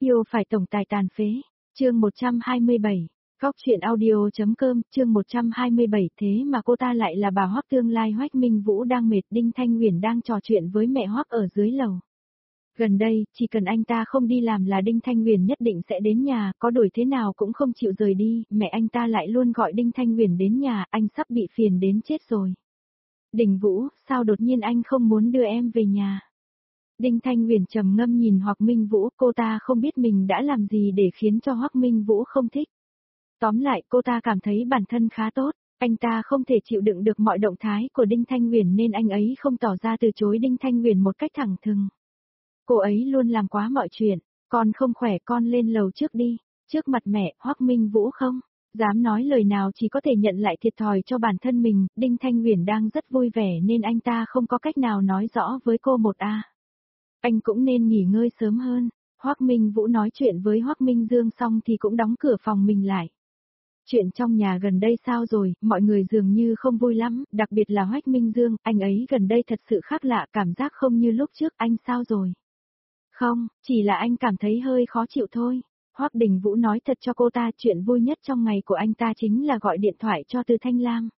Yêu phải tổng tài tàn phế. Chương 127. Góc truyện audio.com, chương 127. Thế mà cô ta lại là bà Hoắc tương lai. Hoắc Minh Vũ đang mệt, Đinh Thanh Uyển đang trò chuyện với mẹ Hoắc ở dưới lầu. Gần đây, chỉ cần anh ta không đi làm là Đinh Thanh Uyển nhất định sẽ đến nhà, có đuổi thế nào cũng không chịu rời đi, mẹ anh ta lại luôn gọi Đinh Thanh Uyển đến nhà, anh sắp bị phiền đến chết rồi. Đình Vũ, sao đột nhiên anh không muốn đưa em về nhà? Đinh Thanh Uyển trầm ngâm nhìn Hoắc Minh Vũ, cô ta không biết mình đã làm gì để khiến cho Hoắc Minh Vũ không thích. Tóm lại, cô ta cảm thấy bản thân khá tốt, anh ta không thể chịu đựng được mọi động thái của Đinh Thanh Uyển nên anh ấy không tỏ ra từ chối Đinh Thanh Uyển một cách thẳng thừng. Cô ấy luôn làm quá mọi chuyện, con không khỏe con lên lầu trước đi, trước mặt mẹ, Hoắc Minh Vũ không dám nói lời nào, chỉ có thể nhận lại thiệt thòi cho bản thân mình. Đinh Thanh Uyển đang rất vui vẻ nên anh ta không có cách nào nói rõ với cô một a. Anh cũng nên nghỉ ngơi sớm hơn. Hoắc Minh Vũ nói chuyện với Hoắc Minh Dương xong thì cũng đóng cửa phòng mình lại. Chuyện trong nhà gần đây sao rồi, mọi người dường như không vui lắm, đặc biệt là Hoắc Minh Dương, anh ấy gần đây thật sự khác lạ, cảm giác không như lúc trước. Anh sao rồi? Không, chỉ là anh cảm thấy hơi khó chịu thôi. Hoắc Đình Vũ nói thật cho cô ta, chuyện vui nhất trong ngày của anh ta chính là gọi điện thoại cho Từ Thanh Lam.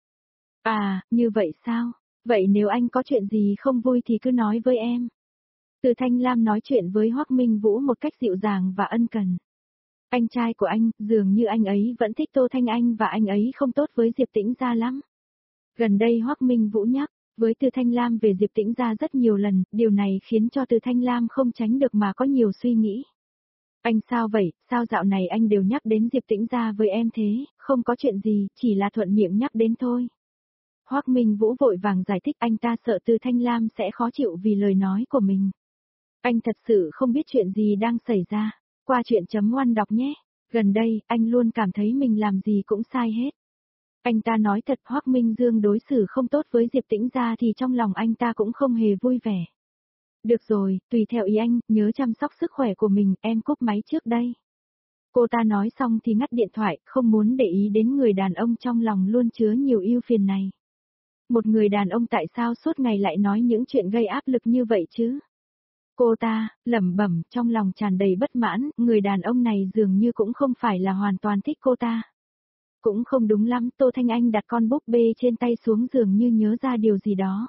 À, như vậy sao? Vậy nếu anh có chuyện gì không vui thì cứ nói với em. Từ Thanh Lam nói chuyện với Hoắc Minh Vũ một cách dịu dàng và ân cần. Anh trai của anh, dường như anh ấy vẫn thích Tô Thanh Anh và anh ấy không tốt với Diệp Tĩnh Gia lắm. Gần đây Hoắc Minh Vũ nhắc với Từ Thanh Lam về Diệp Tĩnh Gia rất nhiều lần, điều này khiến cho Từ Thanh Lam không tránh được mà có nhiều suy nghĩ. Anh sao vậy, sao dạo này anh đều nhắc đến Diệp Tĩnh Gia với em thế? Không có chuyện gì, chỉ là thuận miệng nhắc đến thôi. Hoắc Minh Vũ vội vàng giải thích, anh ta sợ Từ Thanh Lam sẽ khó chịu vì lời nói của mình. Anh thật sự không biết chuyện gì đang xảy ra. Qua chuyện chấm ngoan đọc nhé. Gần đây, anh luôn cảm thấy mình làm gì cũng sai hết. Anh ta nói thật, Hoắc Minh Dương đối xử không tốt với Diệp Tĩnh Gia thì trong lòng anh ta cũng không hề vui vẻ. Được rồi, tùy theo ý anh, nhớ chăm sóc sức khỏe của mình, em cúp máy trước đây. Cô ta nói xong thì ngắt điện thoại, không muốn để ý đến người đàn ông trong lòng luôn chứa nhiều ưu phiền này. Một người đàn ông tại sao suốt ngày lại nói những chuyện gây áp lực như vậy chứ? Cô ta lẩm bẩm, trong lòng tràn đầy bất mãn, người đàn ông này dường như cũng không phải là hoàn toàn thích cô ta. Cũng không đúng lắm, Tô Thanh Anh đặt con búp bê trên tay xuống dường như nhớ ra điều gì đó.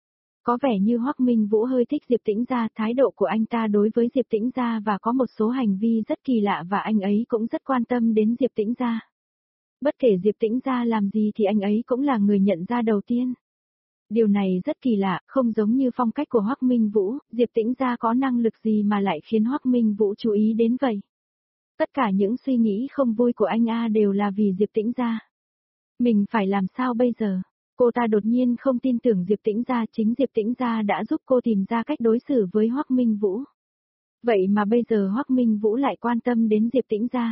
Có vẻ như Hoắc Minh Vũ hơi thích Diệp Tĩnh Gia, thái độ của anh ta đối với Diệp Tĩnh Gia và có một số hành vi rất kỳ lạ và anh ấy cũng rất quan tâm đến Diệp Tĩnh Gia. Bất kể Diệp Tĩnh Gia làm gì thì anh ấy cũng là người nhận ra đầu tiên. Điều này rất kỳ lạ, không giống như phong cách của Hoắc Minh Vũ, Diệp Tĩnh Gia có năng lực gì mà lại khiến Hoắc Minh Vũ chú ý đến vậy. Tất cả những suy nghĩ không vui của anh đều là vì Diệp Tĩnh Gia. Mình phải làm sao bây giờ? Cô ta đột nhiên không tin tưởng Diệp Tĩnh Gia, chính Diệp Tĩnh Gia đã giúp cô tìm ra cách đối xử với Hoắc Minh Vũ. Vậy mà bây giờ Hoắc Minh Vũ lại quan tâm đến Diệp Tĩnh Gia.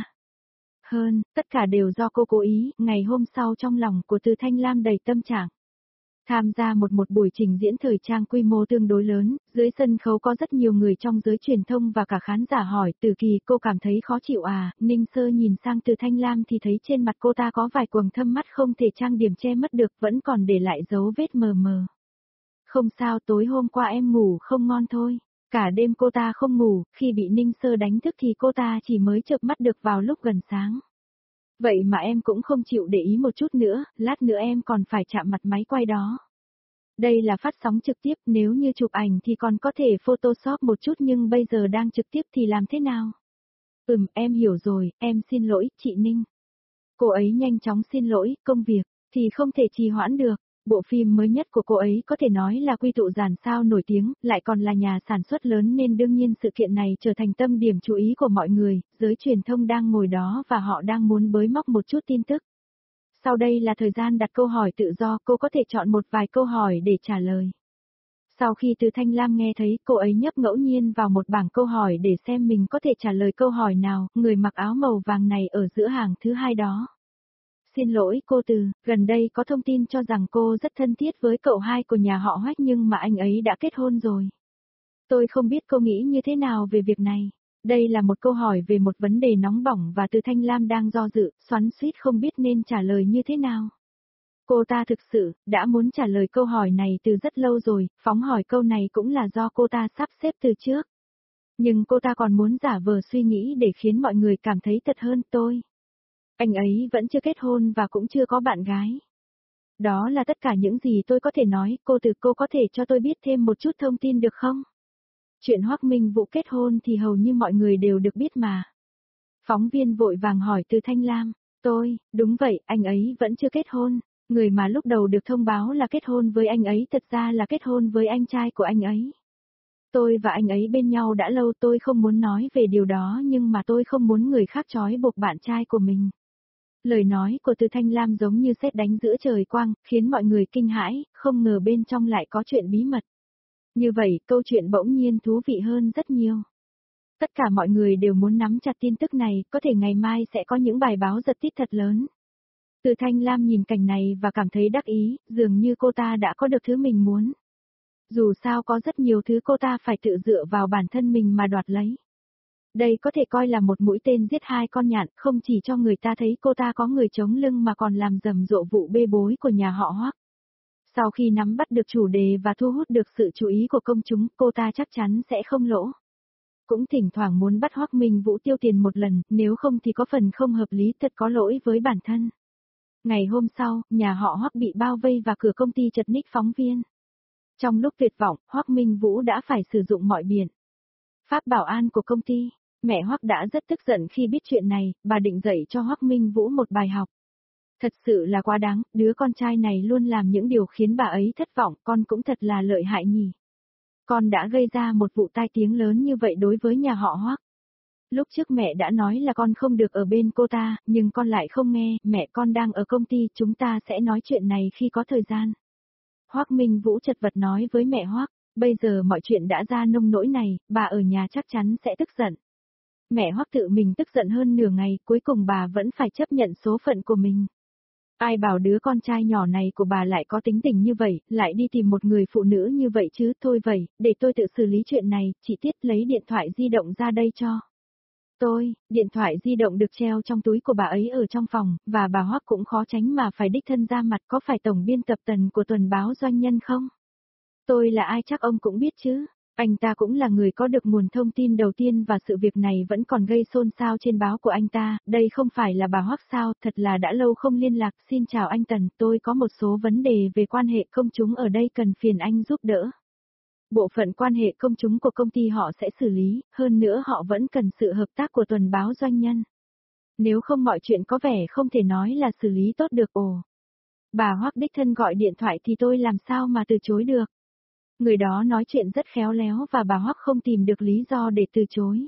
Hơn, tất cả đều do cô cố ý, ngày hôm sau trong lòng của Từ Thanh Lam đầy tâm trạng. Tham gia một buổi trình diễn thời trang quy mô tương đối lớn, dưới sân khấu có rất nhiều người trong giới truyền thông và cả khán giả hỏi, Từ Kỳ cô cảm thấy khó chịu à? Ninh Sơ nhìn sang Từ Thanh Lam thì thấy trên mặt cô ta có vài quầng thâm mắt không thể trang điểm che mất được, vẫn còn để lại dấu vết mờ mờ. Không sao, tối hôm qua em ngủ không ngon thôi. Cả đêm cô ta không ngủ, khi bị Ninh Sơ đánh thức thì cô ta chỉ mới chợp mắt được vào lúc gần sáng. Vậy mà em cũng không chịu để ý một chút nữa, lát nữa em còn phải chạm mặt máy quay đó. Đây là phát sóng trực tiếp, nếu như chụp ảnh thì còn có thể Photoshop một chút nhưng bây giờ đang trực tiếp thì làm thế nào? Em hiểu rồi, em xin lỗi, chị Ninh. Cô ấy nhanh chóng xin lỗi, công việc thì không thể trì hoãn được. Bộ phim mới nhất của cô ấy có thể nói là quy tụ dàn sao nổi tiếng, lại còn là nhà sản xuất lớn nên đương nhiên sự kiện này trở thành tâm điểm chú ý của mọi người, giới truyền thông đang ngồi đó và họ đang muốn bới móc một chút tin tức. Sau đây là thời gian đặt câu hỏi tự do, cô có thể chọn một vài câu hỏi để trả lời. Sau khi Từ Thanh Lam nghe thấy, cô ấy nhấp ngẫu nhiên vào một bảng câu hỏi để xem mình có thể trả lời câu hỏi nào, người mặc áo màu vàng này ở giữa hàng thứ hai đó. Xin lỗi cô Từ, gần đây có thông tin cho rằng cô rất thân thiết với cậu hai của nhà họ Hoắc nhưng mà anh ấy đã kết hôn rồi. Tôi không biết cô nghĩ như thế nào về việc này. Đây là một câu hỏi về một vấn đề nóng bỏng và Từ Thanh Lam đang do dự, xoắn xuýt không biết nên trả lời như thế nào. Cô ta thực sự đã muốn trả lời câu hỏi này từ rất lâu rồi, phóng hỏi câu này cũng là do cô ta sắp xếp từ trước. Nhưng cô ta còn muốn giả vờ suy nghĩ để khiến mọi người cảm thấy thật hơn tôi. Anh ấy vẫn chưa kết hôn và cũng chưa có bạn gái. Đó là tất cả những gì tôi có thể nói, cô có thể cho tôi biết thêm một chút thông tin được không? Chuyện Hoắc Minh Vũ kết hôn thì hầu như mọi người đều được biết mà. Phóng viên vội vàng hỏi Từ Thanh Lam, đúng vậy, anh ấy vẫn chưa kết hôn, người mà lúc đầu được thông báo là kết hôn với anh ấy thật ra là kết hôn với anh trai của anh ấy. Tôi và anh ấy bên nhau đã lâu, tôi không muốn nói về điều đó nhưng mà tôi không muốn người khác trói buộc bạn trai của mình. Lời nói của Từ Thanh Lam giống như sét đánh giữa trời quang, khiến mọi người kinh hãi, không ngờ bên trong lại có chuyện bí mật. Như vậy, câu chuyện bỗng nhiên thú vị hơn rất nhiều. Tất cả mọi người đều muốn nắm chặt tin tức này, có thể ngày mai sẽ có những bài báo giật tít thật lớn. Từ Thanh Lam nhìn cảnh này và cảm thấy đắc ý, dường như cô ta đã có được thứ mình muốn. Dù sao có rất nhiều thứ cô ta phải tự dựa vào bản thân mình mà đoạt lấy. Đây có thể coi là một mũi tên giết hai con nhạn, không chỉ cho người ta thấy cô ta có người chống lưng mà còn làm rầm rộ vụ bê bối của nhà họ Hoắc. Sau khi nắm bắt được chủ đề và thu hút được sự chú ý của công chúng, cô ta chắc chắn sẽ không lỗ. Cũng thỉnh thoảng muốn bắt Hoắc Minh Vũ tiêu tiền một lần, nếu không thì có phần không hợp lý, thật có lỗi với bản thân. Ngày hôm sau, nhà họ Hoắc bị bao vây và cửa công ty chật ních phóng viên. Trong lúc tuyệt vọng, Hoắc Minh Vũ đã phải sử dụng mọi biện pháp bảo an của công ty. Mẹ Hoắc đã rất tức giận khi biết chuyện này, bà định dạy cho Hoắc Minh Vũ một bài học. Thật sự là quá đáng, đứa con trai này luôn làm những điều khiến bà ấy thất vọng, con cũng thật là lợi hại nhỉ. Con đã gây ra một vụ tai tiếng lớn như vậy đối với nhà họ Hoắc. Lúc trước mẹ đã nói là con không được ở bên cô ta, nhưng con lại không nghe, mẹ con đang ở công ty, chúng ta sẽ nói chuyện này khi có thời gian. Hoắc Minh Vũ chật vật nói với mẹ Hoắc, bây giờ mọi chuyện đã ra nông nỗi này, bà ở nhà chắc chắn sẽ tức giận. Mẹ Hoắc tự mình tức giận hơn nửa ngày, cuối cùng bà vẫn phải chấp nhận số phận của mình. Ai bảo đứa con trai nhỏ này của bà lại có tính tình như vậy, lại đi tìm một người phụ nữ như vậy chứ, thôi vậy, để tôi tự xử lý chuyện này, chị Tiết lấy điện thoại di động ra đây cho. Điện thoại di động được treo trong túi của bà ấy ở trong phòng, và bà Hoắc cũng khó tránh mà phải đích thân ra mặt, có phải tổng biên tập Tần của tuần báo Doanh Nhân không? Tôi là ai chắc ông cũng biết chứ. Anh ta cũng là người có được nguồn thông tin đầu tiên và sự việc này vẫn còn gây xôn xao trên báo của anh ta, đây không phải là bà Hoắc sao, thật là đã lâu không liên lạc, xin chào anh Tần, tôi có một số vấn đề về quan hệ công chúng ở đây cần phiền anh giúp đỡ. Bộ phận quan hệ công chúng của công ty họ sẽ xử lý, hơn nữa họ vẫn cần sự hợp tác của tuần báo Doanh Nhân. Nếu không mọi chuyện có vẻ không thể nói là xử lý tốt được. Bà Hoắc đích thân gọi điện thoại thì tôi làm sao mà từ chối được. Người đó nói chuyện rất khéo léo và bà Hoắc không tìm được lý do để từ chối.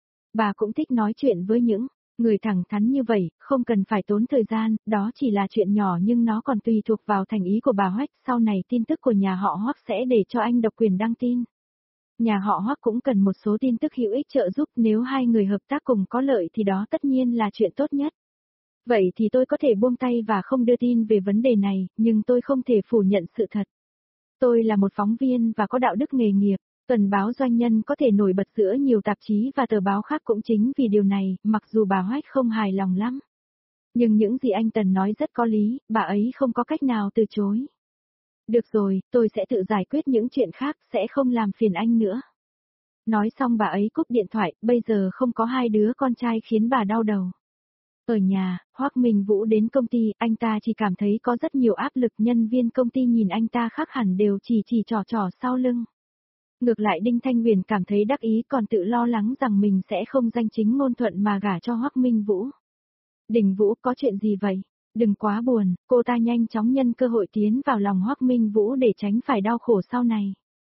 Bà cũng thích nói chuyện với những người thẳng thắn như vậy, không cần phải tốn thời gian, đó chỉ là chuyện nhỏ nhưng nó còn tùy thuộc vào thành ý của bà Hoắc, sau này tin tức của nhà họ Hoắc sẽ để cho anh độc quyền đăng tin. Nhà họ Hoắc cũng cần một số tin tức hữu ích trợ giúp, nếu hai người hợp tác cùng có lợi thì đó tất nhiên là chuyện tốt nhất. Vậy thì tôi có thể buông tay và không đưa tin về vấn đề này, nhưng tôi không thể phủ nhận sự thật. Tôi là một phóng viên và có đạo đức nghề nghiệp, tuần báo Doanh Nhân có thể nổi bật giữa nhiều tạp chí và tờ báo khác cũng chính vì điều này, mặc dù bà Hoắc không hài lòng lắm. Nhưng những gì anh Tần nói rất có lý, bà ấy không có cách nào từ chối. Được rồi, tôi sẽ tự giải quyết những chuyện khác, sẽ không làm phiền anh nữa. Nói xong bà ấy cúp điện thoại, bây giờ không có hai đứa con trai khiến bà đau đầu. Ở nhà, Hoắc Minh Vũ đến công ty, anh ta chỉ cảm thấy có rất nhiều áp lực, nhân viên công ty nhìn anh ta khác hẳn đều chỉ trò sau lưng. Ngược lại Đinh Thanh Huyền cảm thấy đắc ý còn tự lo lắng rằng mình sẽ không danh chính ngôn thuận mà gả cho Hoắc Minh Vũ. Đình Vũ có chuyện gì vậy? Đừng quá buồn, cô ta nhanh chóng nhân cơ hội tiến vào lòng Hoắc Minh Vũ để tránh phải đau khổ sau này.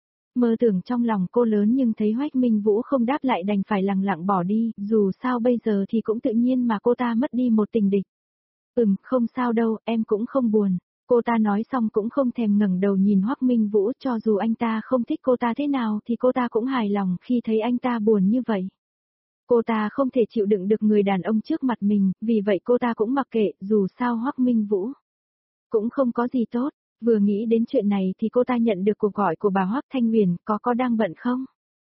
Mơ tưởng trong lòng cô lớn nhưng thấy Hoắc Minh Vũ không đáp lại đành phải lặng lặng bỏ đi, dù sao bây giờ thì cũng tự nhiên mà cô ta mất đi một tình địch. Không sao đâu, em cũng không buồn. Cô ta nói xong cũng không thèm ngẩng đầu nhìn Hoắc Minh Vũ, cho dù anh ta không thích cô ta thế nào thì cô ta cũng hài lòng khi thấy anh ta buồn như vậy. Cô ta không thể chịu đựng được người đàn ông trước mặt mình, vì vậy cô ta cũng mặc kệ, dù sao Hoắc Minh Vũ cũng không có gì tốt. Vừa nghĩ đến chuyện này thì cô ta nhận được cuộc gọi của bà Hoắc Thanh Huyền, có đang bận không?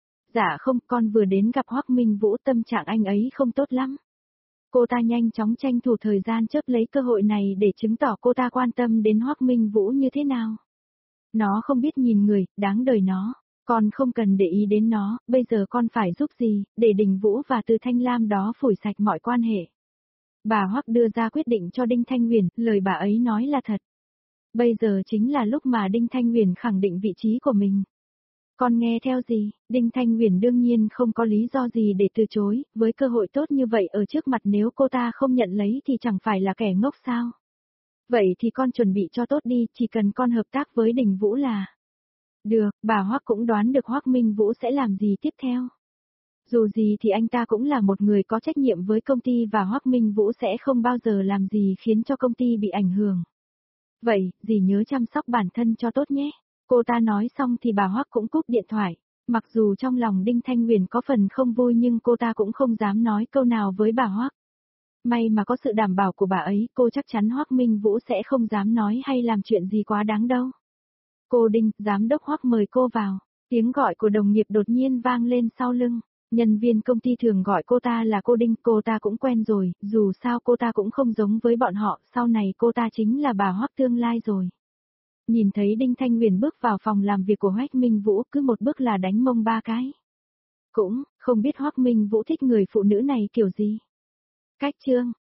Dạ không, con vừa đến gặp Hoắc Minh Vũ, tâm trạng anh ấy không tốt lắm. Cô ta nhanh chóng tranh thủ thời gian chớp lấy cơ hội này để chứng tỏ cô ta quan tâm đến Hoắc Minh Vũ như thế nào. Nó không biết nhìn người, đáng đời nó. Con không cần để ý đến nó, bây giờ con phải giúp gì, để Đình Vũ và Từ Thanh Lam đó phủi sạch mọi quan hệ. Bà Hoắc đưa ra quyết định cho Đinh Thanh Huyền, lời bà ấy nói là thật. Bây giờ chính là lúc mà Đinh Thanh Huyền khẳng định vị trí của mình. Con nghe theo gì, Đinh Thanh Huyền đương nhiên không có lý do gì để từ chối, với cơ hội tốt như vậy ở trước mặt nếu cô ta không nhận lấy thì chẳng phải là kẻ ngốc sao. Vậy thì con chuẩn bị cho tốt đi, chỉ cần con hợp tác với Đình Vũ là... Được, bà Hoắc cũng đoán được Hoắc Minh Vũ sẽ làm gì tiếp theo. Dù gì thì anh ta cũng là một người có trách nhiệm với công ty và Hoắc Minh Vũ sẽ không bao giờ làm gì khiến cho công ty bị ảnh hưởng. Vậy, dì nhớ chăm sóc bản thân cho tốt nhé. Cô ta nói xong thì bà Hoắc cũng cúp điện thoại. Mặc dù trong lòng Đinh Thanh Huyền có phần không vui nhưng cô ta cũng không dám nói câu nào với bà Hoắc. May mà có sự đảm bảo của bà ấy, cô chắc chắn Hoắc Minh Vũ sẽ không dám nói hay làm chuyện gì quá đáng đâu. Cô Đinh, giám đốc Hoắc mời cô vào. Tiếng gọi của đồng nghiệp đột nhiên vang lên sau lưng. Nhân viên công ty thường gọi cô ta là cô Đinh, cô ta cũng quen rồi, dù sao cô ta cũng không giống với bọn họ, sau này cô ta chính là bà Hoắc tương lai rồi. Nhìn thấy Đinh Thanh Huyền bước vào phòng làm việc của Hoắc Minh Vũ, cứ một bước là đánh mông 3 cái. Cũng, không biết Hoắc Minh Vũ thích người phụ nữ này kiểu gì. Cách chương